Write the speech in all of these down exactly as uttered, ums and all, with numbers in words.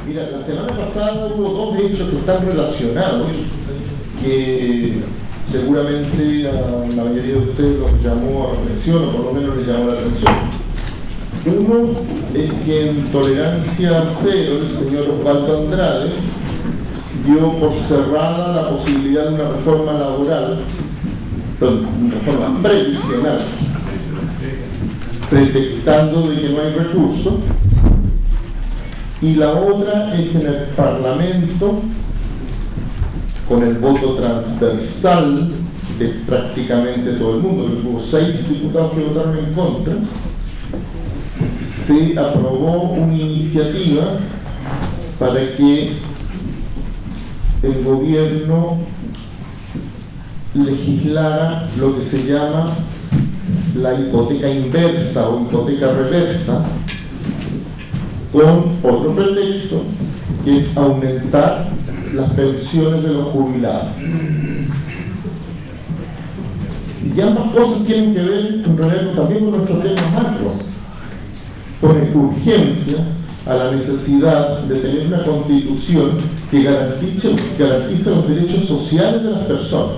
Mira, la semana pasada hubo dos hechos que están relacionados, que seguramente a la mayoría de ustedes los llamó a la atención, o por lo menos les llamó la atención. Uno es que en Tolerancia Cero, el señor Osvaldo Andrade dio por cerrada la posibilidad de una reforma laboral, perdón, una reforma previsional, pretextando de que no hay recursos. Y la otra es que en el Parlamento, con el voto transversal de prácticamente todo el mundo, porque hubo seis diputados que votaron en contra, se aprobó una iniciativa para que el gobierno legislara lo que se llama la hipoteca inversa o hipoteca reversa, con otro pretexto, que es aumentar las pensiones de los jubilados. Y ambas cosas tienen que ver en realidad también con nuestro tema macro. Pone urgencia a la necesidad de tener una constitución que garantice, garantice los derechos sociales de las personas,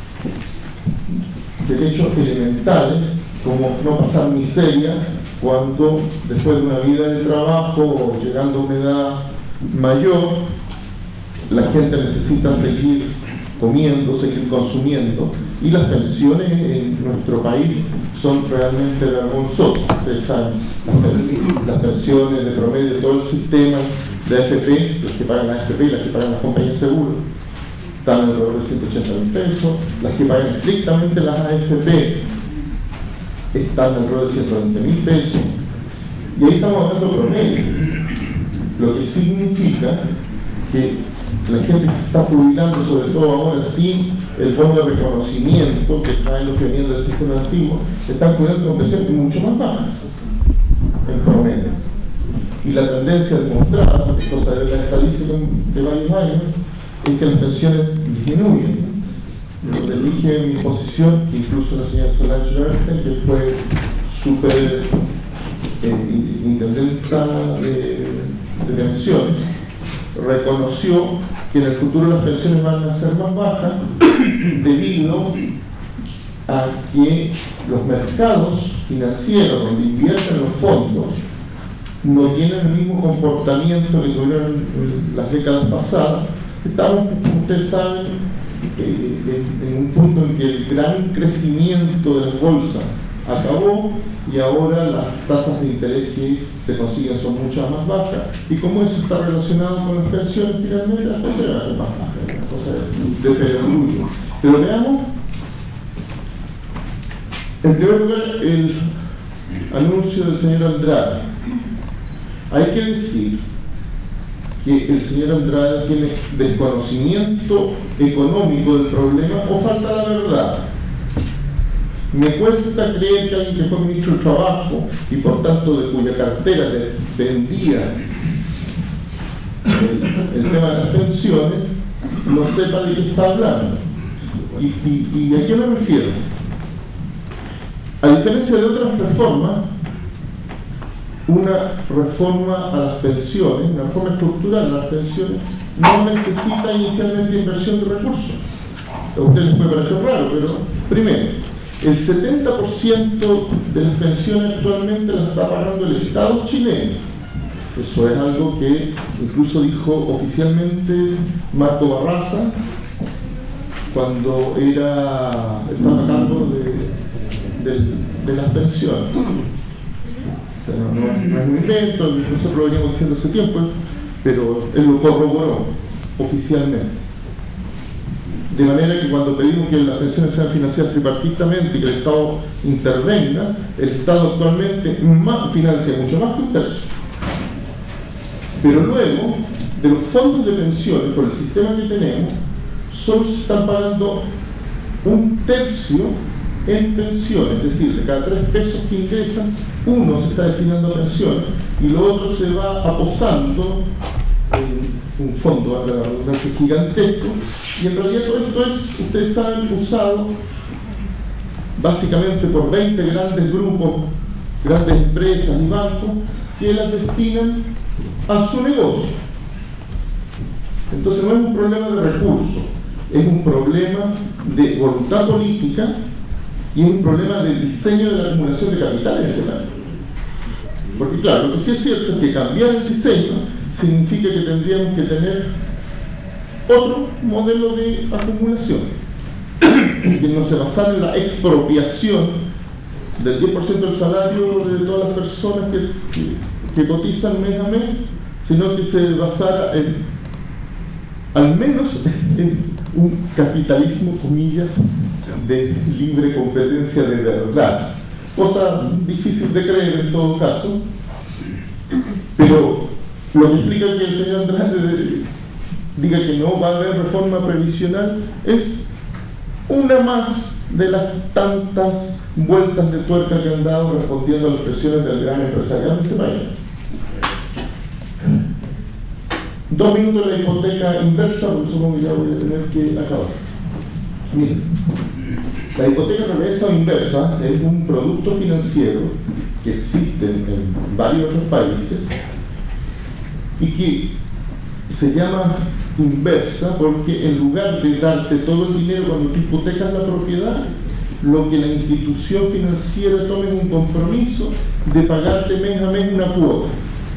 derechos elementales como no pasar miseria cuando después de una vida de trabajo o llegando a una edad mayor la gente necesita seguir comiendo, seguir consumiendo, y las pensiones en nuestro país son realmente vergonzosas. Ustedes saben, las pensiones de promedio de todo el sistema de A F P, los que pagan la A F P y las que pagan las compañías de seguro, están alrededor de ciento ochenta mil pesos, las que pagan estrictamente las A F P están alrededor de ciento veinte mil pesos, y ahí estamos hablando promedio, lo que significa que la gente que se está jubilando, sobre todo ahora sin el bono de reconocimiento que traen los que vienen del sistema antiguo, están jubilando con pensiones mucho más bajas en promedio. Y la tendencia demostrada, es cosa de la estadística de varios años, es que las pensiones disminuyen. Lo que dije en mi posición, incluso la señora Solange, que fue súper eh, intendenta de, de pensiones, reconoció que en el futuro las pensiones van a ser más bajas debido a que los mercados financieros donde invierten los fondos no tienen el mismo comportamiento que tuvieron en las décadas pasadas. Estamos, como ustedes saben, eh, en, en un punto en que el gran crecimiento de las bolsas acabó y ahora las tasas de interés que se consiguen son mucho más bajas, y como eso está relacionado con las pensiones, finalmente las cosas van a ser más bajas, las cosas de perogrullo. Pero veamos, en primer lugar, el anuncio del señor Andrade. Hay que decir que el señor Andrade tiene desconocimiento económico del problema o falta la verdad. Me cuesta creer que alguien que fue ministro del Trabajo y por tanto de cuya cartera vendía el, el tema de las pensiones no sepa de qué está hablando. ¿Y, y, y a qué me refiero? A diferencia de otras reformas, una reforma a las pensiones, una reforma estructural a las pensiones, no necesita inicialmente inversión de recursos. A ustedes les puede parecer raro, pero primero, el setenta por ciento de las pensiones actualmente las está pagando el Estado chileno. Eso es algo que incluso dijo oficialmente Marco Barraza cuando era, estaba a cargo de, de, de las pensiones. Pero no, no es un invento, nosotros lo veníamos diciendo hace tiempo, pero él lo corroboró oficialmente. De manera que cuando pedimos que las pensiones sean financiadas tripartitamente y que el Estado intervenga, el Estado actualmente más, financia mucho más que un tercio. Pero luego, de los fondos de pensiones, por el sistema que tenemos, solo se están pagando un tercio en pensiones, es decir, de cada tres pesos que ingresan, uno se está destinando a pensiones y lo otro se va aposando en un fondo, la redundancia, gigantesco, y en realidad todo esto es, ustedes saben, usado básicamente por veinte grandes grupos, grandes empresas y bancos que las destinan a su negocio. Entonces no es un problema de recursos, es un problema de voluntad política y es un problema de diseño de la acumulación de capitales en el año. Porque claro, lo que sí es cierto es que cambiar el diseño significa que tendríamos que tener otro modelo de acumulación, que no se basara en la expropiación del diez por ciento del salario de todas las personas que, que, que cotizan mes a mes, sino que se basara en, al menos en un capitalismo, comillas, de libre competencia de verdad. Cosa difícil de creer en todo caso, pero lo que implica que el señor Andrade diga que no va a haber reforma previsional es una más de las tantas vueltas de tuerca que han dado respondiendo a las presiones del gran empresariado en este país. Dos minutos de la hipoteca inversa, por eso ya voy a tener que acabar. Miren, la hipoteca reversa o inversa es un producto financiero que existe en varios otros países y que se llama inversa porque en lugar de darte todo el dinero cuando tú hipotecas la propiedad, lo que la institución financiera tome es un compromiso de pagarte mes a mes una cuota.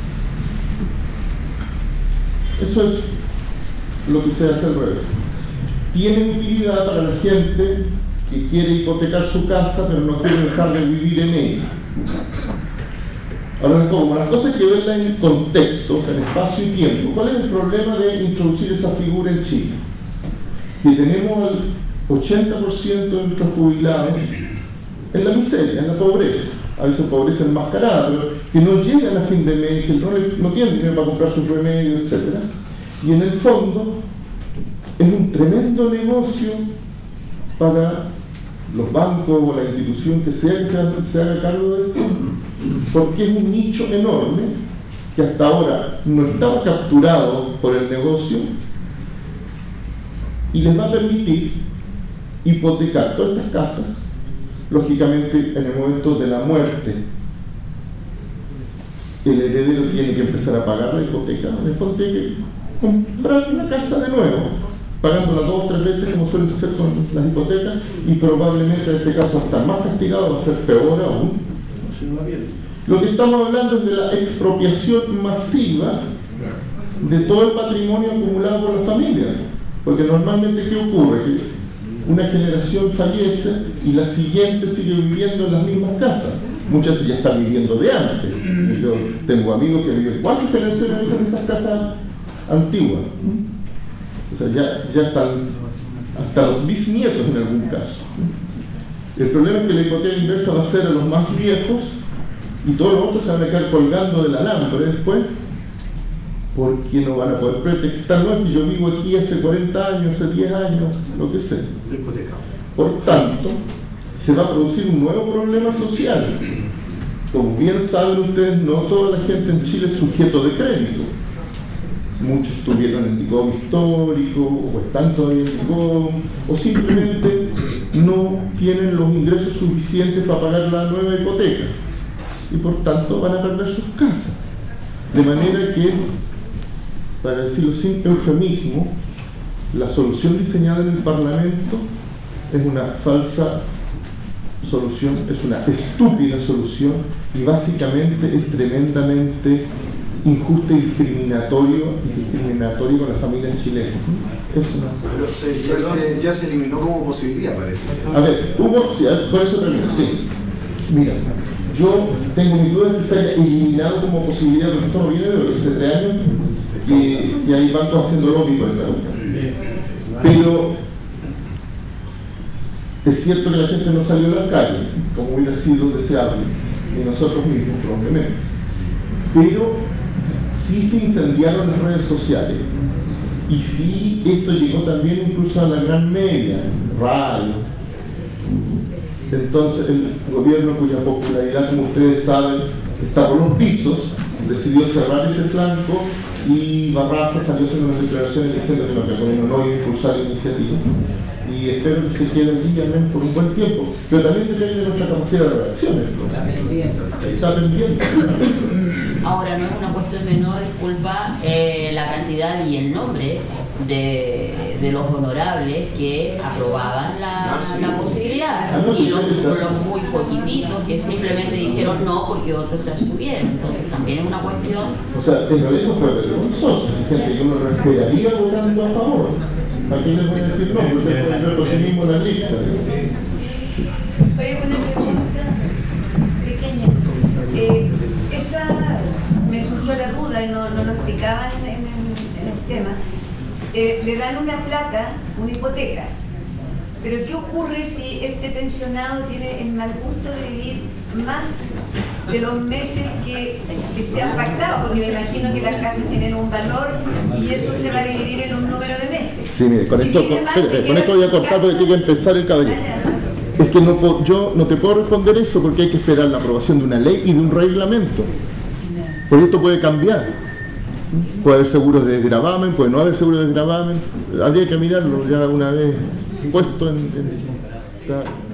Eso es lo que se hace al revés. Tiene utilidad para la gente que quiere hipotecar su casa pero no quiere dejar de vivir en ella. Ahora, como las cosas hay que verlas en contextos, en espacio y tiempo. ¿Cuál es el problema de introducir esa figura en Chile? Que tenemos el ochenta por ciento de nuestros jubilados en la miseria, en la pobreza. A veces pobreza enmascarada, pero que no llegan a fin de mes, que no, no tienen dinero para comprar sus remedios, etcétera. Y en el fondo es un tremendo negocio para los bancos o la institución que sea que se, se haga cargo de esto, porque es un nicho enorme que hasta ahora no estaba capturado por el negocio y les va a permitir hipotecar todas estas casas. Lógicamente, en el momento de la muerte, el heredero tiene que empezar a pagar la hipoteca. En el fondo tiene que comprar una casa de nuevo, pagándola dos o tres veces como suele ser con las hipotecas, y probablemente en este caso estar más castigado, va a ser peor aún. Lo que estamos hablando es de la expropiación masiva de todo el patrimonio acumulado por la familia, porque normalmente ¿qué ocurre? Que una generación fallece y la siguiente sigue viviendo en las mismas casas. Muchas ya están viviendo de antes. Yo tengo amigos que viven cuatro generaciones en esas casas antiguas. O sea, ya, ya están hasta los bisnietos en algún caso. El problema es que la hipoteca inversa va a ser a los más viejos y todos los otros se van a quedar colgando del alambre después, porque no van a poder pretextar, no es que yo vivo aquí hace cuarenta años, hace diez años, lo que sea. Por tanto, se va a producir un nuevo problema social. Como bien saben ustedes, no toda la gente en Chile es sujeto de crédito. Muchos tuvieron el DICOM histórico, o están todavía en el DICOM, o simplemente no tienen los ingresos suficientes para pagar la nueva hipoteca. Y por tanto van a perder sus casas. De manera que es, para decirlo sin eufemismo, la solución diseñada en el Parlamento es una falsa solución, es una estúpida solución y básicamente es tremendamente injusta y discriminatorio, discriminatorio con las familias chilenas. Es una... Pero se, ya, se, ya se eliminó como posibilidad, parece. A ver, hubo, sí, por eso termino, sí. Mira, yo tengo mi duda de que se haya eliminado como posibilidad, porque esto no viene de lo que hace tres años, que, que hay bancos haciendo lobby por el lado. Pero es cierto que la gente no salió a la calle, como hubiera sido deseable, y nosotros mismos probablemente. Pero sí se incendiaron las redes sociales. Y sí, esto llegó también incluso a la gran media, radio. Entonces el gobierno, cuya popularidad, como ustedes saben, está por los pisos, decidió cerrar ese flanco y Barraza salió haciendo unas declaraciones diciendo que no, que el gobierno no iba a impulsar la iniciativa. Y espero que se quede allí al menos por un buen tiempo. Pero también depende de nuestra capacidad de reacción. Está pendiente. Está pendiente. Ahora, no es una cuestión menor, disculpa, eh, la cantidad cantidad y el nombre de, de los honorables que aprobaban la, la posibilidad, y los, los muy poquititos que simplemente dijeron no porque otros se abstuvieron. Entonces también es una cuestión. O sea, pero eso fue vergonzoso, que yo me esperaría votando a favor. ¿Para qué les voy a decir no? Porque ustedes pueden ver por sí mismos la lista. Oye, una pregunta pequeña. Eh, esa me surgió la duda y no, no lo explicaban en, en, en el tema. Eh, le dan una plata, una hipoteca, pero ¿qué ocurre si este pensionado tiene el mal gusto de vivir más de los meses que, que se han pactado? Porque me imagino que las casas tienen un valor y eso se va a dividir en un número de meses. Sí, mire, con, si esto, con, espérate, con esto voy a cortar porque tiene que empezar el caballero. Es que no puedo, yo no te puedo responder eso porque hay que esperar la aprobación de una ley y de un reglamento. Porque esto puede cambiar. Puede haber seguros de desgravamen, puede no haber seguros de desgravamen. Habría que mirarlo ya una vez puesto en... en la,